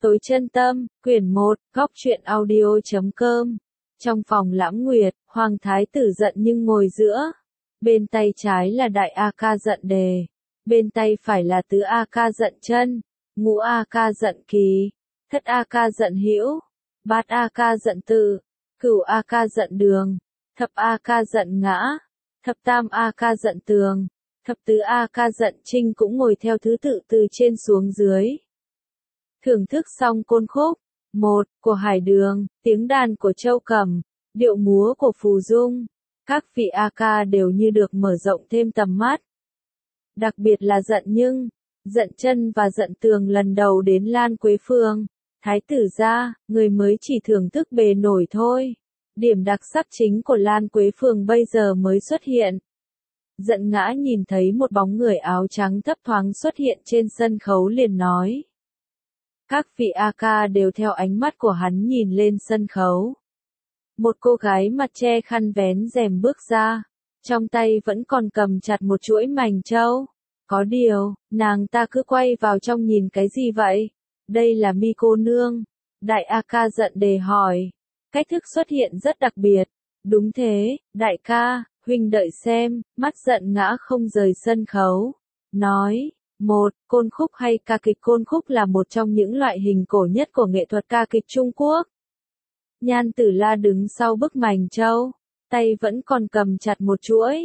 Tối chân tâm, quyển 1, góc truyện audio.com. Trong phòng Lãm Nguyệt, Hoàng Thái tử giận nhưng ngồi giữa. Bên tay trái là Đại A Ca giận Đề. Bên tay phải là Tứ A Ca giận Chân, Ngũ A Ca giận Kỳ, Thất A Ca giận Hữu, Bát A Ca giận Tự, Cửu A Ca giận Đường, Thập A Ca giận Ngã, Thập Tam A Ca giận Tường, Thập Tứ A Ca giận Trinh cũng ngồi theo thứ tự từ trên xuống dưới. Thưởng thức xong côn khúc 1 của Hải Đường, tiếng đàn của Châu Cẩm, điệu múa của Phù Dung, các vị A Ca đều như được mở rộng thêm tầm mắt. Đặc biệt là Giận Nhưng, Giận Chân và Giận Tường lần đầu đến Lan Quế Phường, Thái tử gia, người mới chỉ thưởng thức bề nổi thôi. Điểm đặc sắc chính của Lan Quế Phường bây giờ mới xuất hiện. Giận Ngã nhìn thấy một bóng người áo trắng thấp thoáng xuất hiện trên sân khấu liền nói. Các vị A Ca đều theo ánh mắt của hắn nhìn lên sân khấu. Một cô gái mặt che khăn vén rèm bước ra, trong tay vẫn còn cầm chặt một chuỗi mảnh châu. Có điều, nàng ta cứ quay vào trong nhìn cái gì vậy? Đây là Mi cô nương. Đại A Ca giận Đề hỏi. Cách thức xuất hiện rất đặc biệt. Đúng thế, đại ca, huynh đợi xem, mắt Giận Ngã không rời sân khấu. Nói. 1. Côn khúc hay ca kịch. Côn khúc là một trong những loại hình cổ nhất của nghệ thuật ca kịch Trung Quốc. Nhan Tử La đứng sau bức mảnh châu, tay vẫn còn cầm chặt một chuỗi.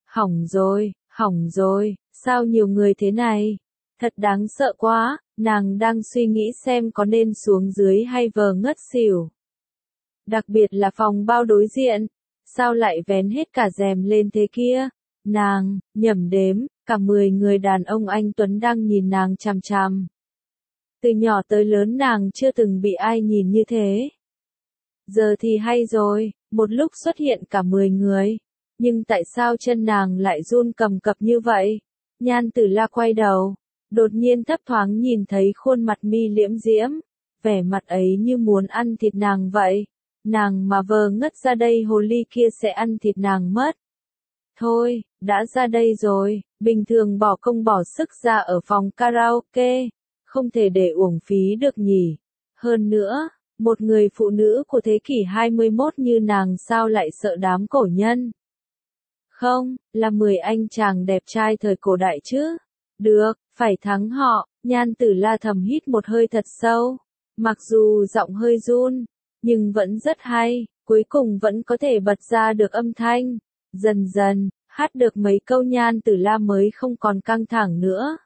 Hỏng rồi, sao nhiều người thế này? Thật đáng sợ quá, nàng đang suy nghĩ xem có nên xuống dưới hay vờ ngất xỉu. Đặc biệt là phòng bao đối diện, sao lại vén hết cả rèm lên thế kia? Nàng, nhẩm đếm, cả 10 người đàn ông anh Tuấn đang nhìn nàng chằm chằm. Từ nhỏ tới lớn nàng chưa từng bị ai nhìn như thế. Giờ thì hay rồi, một lúc xuất hiện cả 10 người. Nhưng tại sao chân nàng lại run cầm cập như vậy? Nhan Tử La quay đầu, đột nhiên thấp thoáng nhìn thấy khuôn mặt mi liễm diễm. Vẻ mặt ấy như muốn ăn thịt nàng vậy. Nàng mà vờ ngất ra đây hồ ly kia sẽ ăn thịt nàng mất. Thôi, đã ra đây rồi, bình thường bỏ công bỏ sức ra ở phòng karaoke, không thể để uổng phí được nhỉ. Hơn nữa, một người phụ nữ của thế kỷ 21 như nàng sao lại sợ đám cổ nhân? Không, là 10 anh chàng đẹp trai thời cổ đại chứ. Được, phải thắng họ. Nhan Tử La thầm hít một hơi thật sâu. Mặc dù giọng hơi run, nhưng vẫn rất hay, cuối cùng vẫn có thể bật ra được âm thanh. Dần dần, hát được mấy câu Nhan Tử La mới không còn căng thẳng nữa.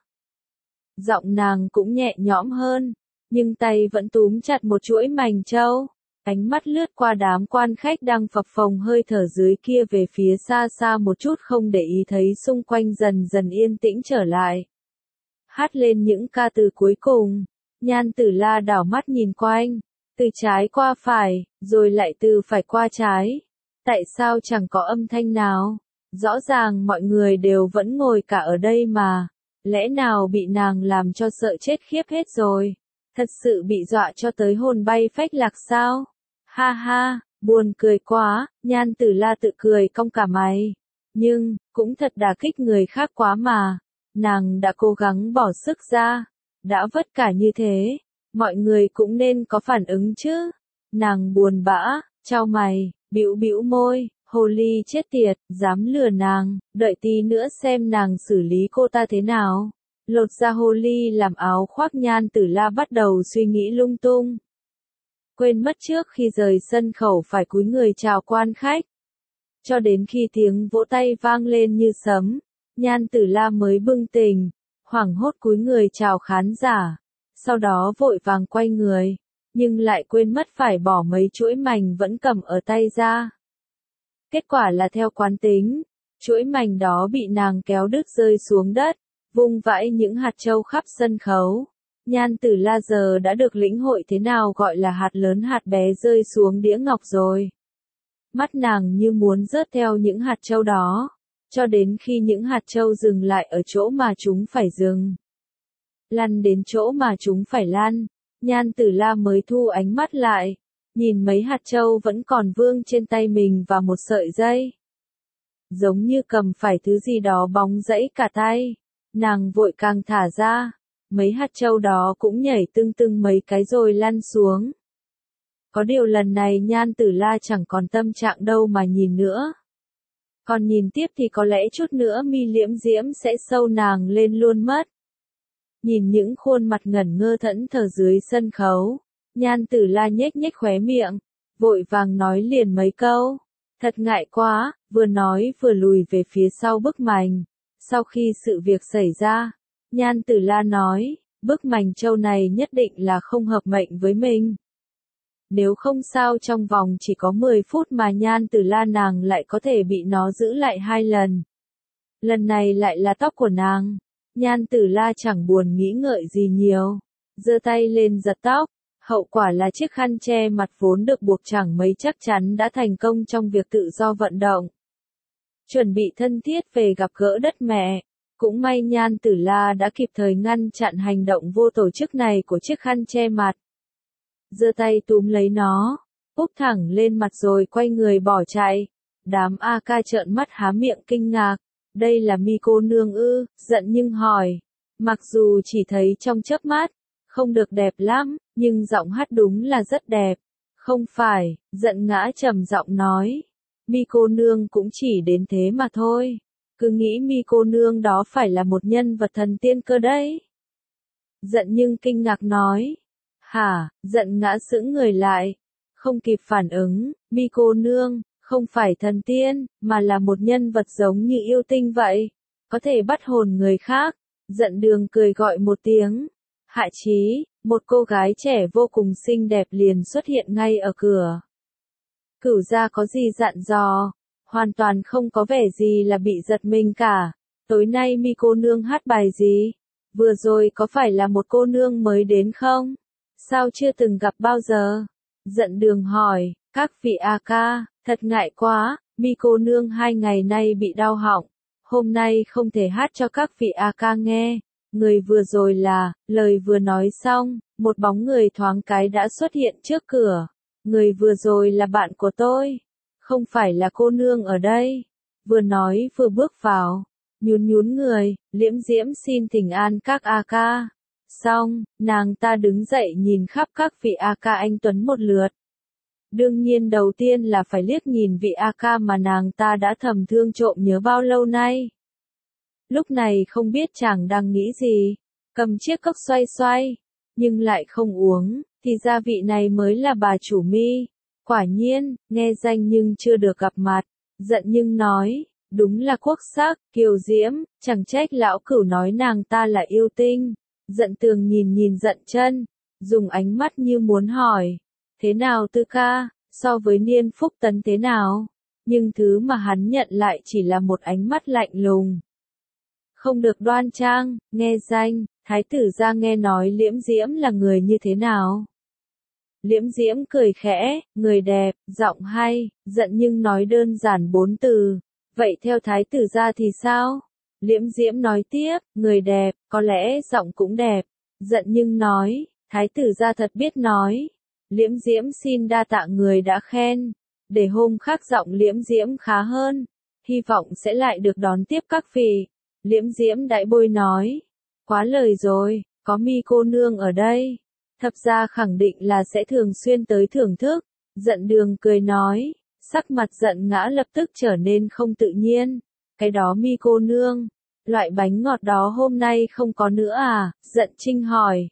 Giọng nàng cũng nhẹ nhõm hơn, nhưng tay vẫn túm chặt một chuỗi mảnh châu. Ánh mắt lướt qua đám quan khách đang phập phồng hơi thở dưới kia về phía xa xa một chút, không để ý thấy xung quanh dần dần yên tĩnh trở lại. Hát lên những ca từ cuối cùng, Nhan Tử La đảo mắt nhìn quanh, từ trái qua phải, rồi lại từ phải qua trái. Tại sao chẳng có âm thanh nào? Rõ ràng mọi người đều vẫn ngồi cả ở đây mà. Lẽ nào bị nàng làm cho sợ chết khiếp hết rồi? Thật sự bị dọa cho tới hồn bay phách lạc sao? Ha ha, buồn cười quá, Nhan Tử La tự cười cong cả mày. Nhưng, cũng thật đả kích người khác quá mà. Nàng đã cố gắng bỏ sức ra. Đã vất cả như thế, mọi người cũng nên có phản ứng chứ. Nàng buồn bã, chau mày, bĩu bĩu môi, hồ ly chết tiệt, dám lừa nàng, đợi tí nữa xem nàng xử lý cô ta thế nào. Lột ra hồ ly làm áo khoác. Nhan Tử La bắt đầu suy nghĩ lung tung. Quên mất trước khi rời sân khẩu phải cúi người chào quan khách. Cho đến khi tiếng vỗ tay vang lên như sấm, Nhan Tử La mới bừng tỉnh, hoảng hốt cúi người chào khán giả. Sau đó vội vàng quay người, nhưng lại quên mất phải bỏ mấy chuỗi mảnh vẫn cầm ở tay ra. Kết quả là theo quán tính, chuỗi mảnh đó bị nàng kéo đứt rơi xuống đất, vung vãi những hạt châu khắp sân khấu. Nhan Tử La giờ đã được lĩnh hội thế nào gọi là hạt lớn hạt bé rơi xuống đĩa ngọc rồi. Mắt nàng như muốn rớt theo những hạt châu đó, cho đến khi những hạt châu dừng lại ở chỗ mà chúng phải dừng. Lăn đến chỗ mà chúng phải lăn, Nhan Tử La mới thu ánh mắt lại, nhìn mấy hạt châu vẫn còn vương trên tay mình và một sợi dây. Giống như cầm phải thứ gì đó bóng rẫy cả tay, nàng vội càng thả ra, mấy hạt châu đó cũng nhảy tưng tưng mấy cái rồi lăn xuống. Có điều lần này Nhan Tử La chẳng còn tâm trạng đâu mà nhìn nữa. Còn nhìn tiếp thì có lẽ chút nữa mi liễm diễm sẽ sâu nàng lên luôn mất. Nhìn những khuôn mặt ngẩn ngơ thẫn thờ dưới sân khấu, Nhan Tử La nhếch nhếch khóe miệng, vội vàng nói liền mấy câu. Thật ngại quá, vừa nói vừa lùi về phía sau bức mành. Sau khi sự việc xảy ra, Nhan Tử La nói, bức mành châu này nhất định là không hợp mệnh với mình. Nếu không sao trong vòng chỉ có 10 phút mà Nhan Tử La nàng lại có thể bị nó giữ lại 2 lần. Lần này lại là tóc của nàng. Nhan Tử La chẳng buồn nghĩ ngợi gì nhiều, giơ tay lên giật tóc. Hậu quả là chiếc khăn che mặt vốn được buộc chẳng mấy chắc chắn đã thành công trong việc tự do vận động. Chuẩn bị thân thiết về gặp gỡ đất mẹ. Cũng may Nhan Tử La đã kịp thời ngăn chặn hành động vô tổ chức này của chiếc khăn che mặt. Giơ tay túm lấy nó, úp thẳng lên mặt rồi quay người bỏ chạy. Đám A ca trợn mắt há miệng kinh ngạc. Đây là Mi cô nương ư? Giận nhưng hỏi. Mặc dù chỉ thấy trong chớp mắt, không được đẹp lắm, nhưng giọng hát đúng là rất đẹp. Không phải, Giận ngã trầm giọng nói. Mi cô nương cũng chỉ đến thế mà thôi. Cứ nghĩ Mi cô nương đó phải là một nhân vật thần tiên cơ đấy. Giận nhưng kinh ngạc nói. Hả? Giận ngã sững người lại. Không kịp phản ứng, Mi cô nương, không phải thần tiên, mà là một nhân vật giống như yêu tinh vậy. Có thể bắt hồn người khác. Giận Đường cười gọi một tiếng. Hạ Chí, một cô gái trẻ vô cùng xinh đẹp liền xuất hiện ngay ở cửa. Cửu gia có gì dặn dò? Hoàn toàn không có vẻ gì là bị giật mình cả. Tối nay Mi cô nương hát bài gì? Vừa rồi có phải là một cô nương mới đến không? Sao chưa từng gặp bao giờ? Giận Đường hỏi, các vị A ca, thật ngại quá, Mi cô nương 2 ngày nay bị đau họng. Hôm nay không thể hát cho các vị A ca nghe. Người vừa rồi là, lời vừa nói xong, một bóng người thoáng cái đã xuất hiện trước cửa. Người vừa rồi là bạn của tôi. Không phải là cô nương ở đây. Vừa nói vừa bước vào. Nhún nhún người, liễm diễm xin thỉnh an các A ca. Xong, nàng ta đứng dậy nhìn khắp các vị A ca anh tuấn một lượt. Đương nhiên đầu tiên là phải liếc nhìn vị A ca mà nàng ta đã thầm thương trộm nhớ bao lâu nay. Lúc này không biết chàng đang nghĩ gì, cầm chiếc cốc xoay xoay, nhưng lại không uống, thì ra vị này mới là bà chủ Mi. Quả nhiên, nghe danh nhưng chưa được gặp mặt. Giận nhưng nói, đúng là quốc sắc, kiều diễm, chẳng trách lão cửu nói nàng ta là yêu tinh. Giận Tường nhìn nhìn Giận Chân, dùng ánh mắt như muốn hỏi, thế nào Tư ca, so với Niên Phúc Tấn thế nào? Nhưng thứ mà hắn nhận lại chỉ là một ánh mắt lạnh lùng. Không được đoan trang, nghe danh, thái tử gia nghe nói Liễm Diễm là người như thế nào? Liễm Diễm cười khẽ, người đẹp, giọng hay, Giận nhưng nói đơn giản 4 từ. Vậy theo thái tử gia thì sao? Liễm Diễm nói tiếp, người đẹp, có lẽ giọng cũng đẹp. Giận nhưng nói, thái tử gia thật biết nói. Liễm Diễm xin đa tạ người đã khen. Để hôm khác giọng Liễm Diễm khá hơn. Hy vọng sẽ lại được đón tiếp các vị. Liễm Diễm đại bôi nói. Quá lời rồi, có Mi cô nương ở đây. Thập gia khẳng định là sẽ thường xuyên tới thưởng thức. Giận Đường cười nói. Sắc mặt Giận ngã lập tức trở nên không tự nhiên. Cái đó Mi cô nương. Loại bánh ngọt đó hôm nay không có nữa à? Giận Trinh hỏi.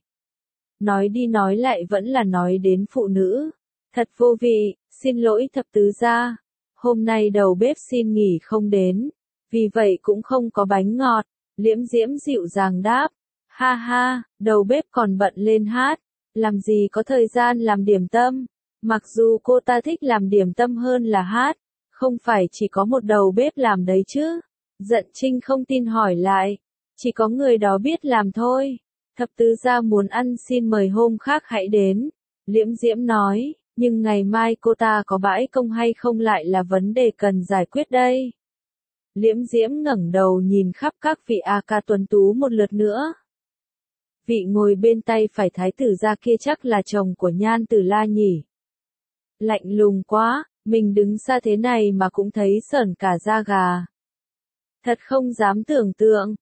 Nói đi nói lại vẫn là nói đến phụ nữ. Thật vô vị, xin lỗi thập tứ gia. Hôm nay đầu bếp xin nghỉ không đến. Vì vậy cũng không có bánh ngọt. Liễm Diễm dịu dàng đáp. Ha ha, đầu bếp còn bận lên hát. Làm gì có thời gian làm điểm tâm. Mặc dù cô ta thích làm điểm tâm hơn là hát. Không phải chỉ có một đầu bếp làm đấy chứ. Giận Trinh không tin hỏi lại. Chỉ có người đó biết làm thôi. Thập tứ gia muốn ăn xin mời hôm khác hãy đến. Liễm Diễm nói, nhưng ngày mai cô ta có bãi công hay không lại là vấn đề cần giải quyết đây. Liễm Diễm ngẩng đầu nhìn khắp các vị A ca tuấn tú một lượt nữa. Vị ngồi bên tay phải thái tử gia kia chắc là chồng của Nhan Tử La nhỉ. Lạnh lùng quá, mình đứng xa thế này mà cũng thấy sởn cả da gà. Thật không dám tưởng tượng.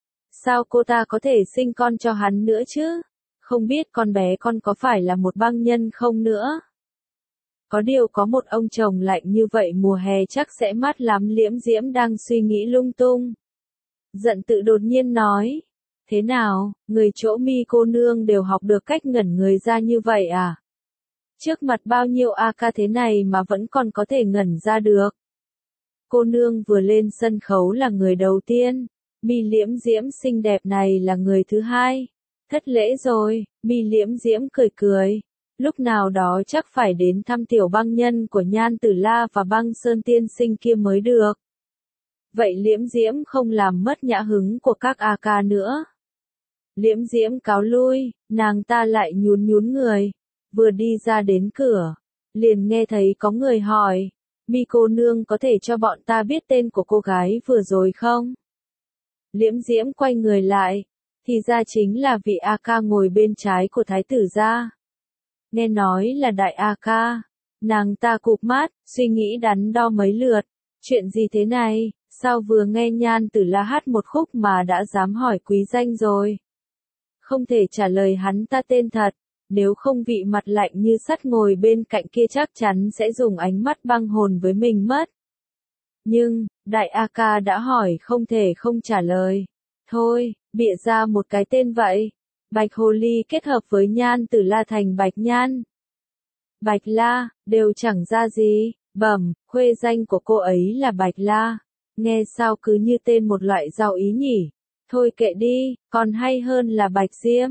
Sao cô ta có thể sinh con cho hắn nữa chứ? Không biết con bé con có phải là một băng nhân không nữa? Có điều có một ông chồng lạnh như vậy mùa hè chắc sẽ mát lắm. Liễm Diễm đang suy nghĩ lung tung. Giận tự đột nhiên nói. Thế nào, người chỗ Mi cô nương đều học được cách ngẩn người ra như vậy à? Trước mặt bao nhiêu ca thế này mà vẫn còn có thể ngẩn ra được. Cô nương vừa lên sân khấu là người đầu tiên. Mi Liễm Diễm xinh đẹp này là người thứ hai. Thất lễ rồi, Mi Liễm Diễm cười cười. Lúc nào đó chắc phải đến thăm tiểu băng nhân của Nhan Tử La và băng Sơn tiên sinh kia mới được. Vậy Liễm Diễm không làm mất nhã hứng của các ca nữa. Liễm Diễm cáo lui, nàng ta lại nhún nhún người. Vừa đi ra đến cửa, liền nghe thấy có người hỏi. Mi cô nương có thể cho bọn ta biết tên của cô gái vừa rồi không? Liễm Diễm quay người lại. Thì ra chính là vị ca ngồi bên trái của thái tử gia. Nghe nói là đại ca. Nàng ta cụp mắt, suy nghĩ đắn đo mấy lượt. Chuyện gì thế này, sao vừa nghe Nhan Tử La hát một khúc mà đã dám hỏi quý danh rồi? Không thể trả lời hắn ta tên thật. Nếu không vị mặt lạnh như sắt ngồi bên cạnh kia chắc chắn sẽ dùng ánh mắt băng hồn với mình mất. Nhưng, đại ca đã hỏi không thể không trả lời. Thôi, bịa ra một cái tên vậy. Bạch Hồ Ly kết hợp với Nhan Tử La thành Bạch Nhan. Bạch La, đều chẳng ra gì. Bẩm, khuê danh của cô ấy là Bạch La. Nghe sao cứ như tên một loại rau ý nhỉ. Thôi kệ đi, còn hay hơn là Bạch Diêm.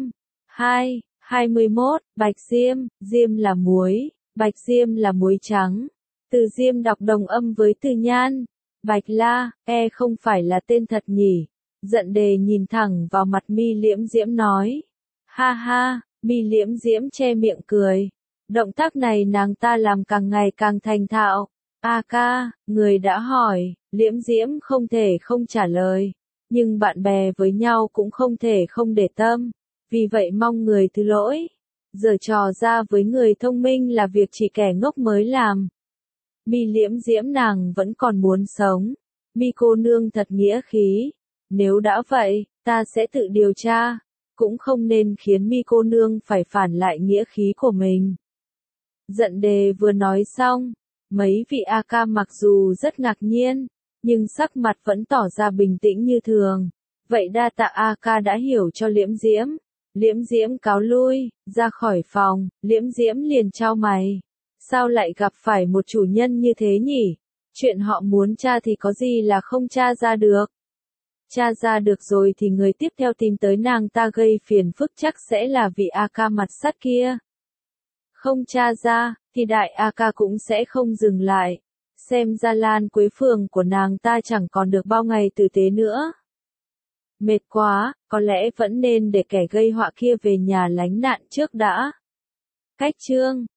21, Bạch Diêm, Diêm là muối, Bạch Diêm là muối trắng. Từ Diêm đọc đồng âm với từ Nhan. Bạch La, không phải là tên thật nhỉ. Giận Đề nhìn thẳng vào mặt Mi Liễm Diễm nói. Ha ha, Mi Liễm Diễm che miệng cười. Động tác này nàng ta làm càng ngày càng thành thạo. Ca, người đã hỏi, Liễm Diễm không thể không trả lời. Nhưng bạn bè với nhau cũng không thể không để tâm. Vì vậy mong người thứ lỗi. Giở trò ra với người thông minh là việc chỉ kẻ ngốc mới làm. Mi Liễm Diễm nàng vẫn còn muốn sống. Mi cô nương thật nghĩa khí. Nếu đã vậy, ta sẽ tự điều tra. Cũng không nên khiến Mi cô nương phải phản lại nghĩa khí của mình. Giận Đề vừa nói xong. Mấy vị ca mặc dù rất ngạc nhiên, nhưng sắc mặt vẫn tỏ ra bình tĩnh như thường. Vậy đa tạ ca đã hiểu cho Liễm Diễm. Liễm Diễm cáo lui, ra khỏi phòng, Liễm Diễm liền chau mày. Sao lại gặp phải một chủ nhân như thế nhỉ? Chuyện họ muốn tra thì có gì là không tra ra được. Tra ra được rồi thì người tiếp theo tìm tới nàng ta gây phiền phức chắc sẽ là vị ca mặt sắt kia. Không tra ra, thì đại ca cũng sẽ không dừng lại. Xem ra Lan Quế Phường của nàng ta chẳng còn được bao ngày tử tế nữa. Mệt quá, có lẽ vẫn nên để kẻ gây họa kia về nhà lánh nạn trước đã. Cách chương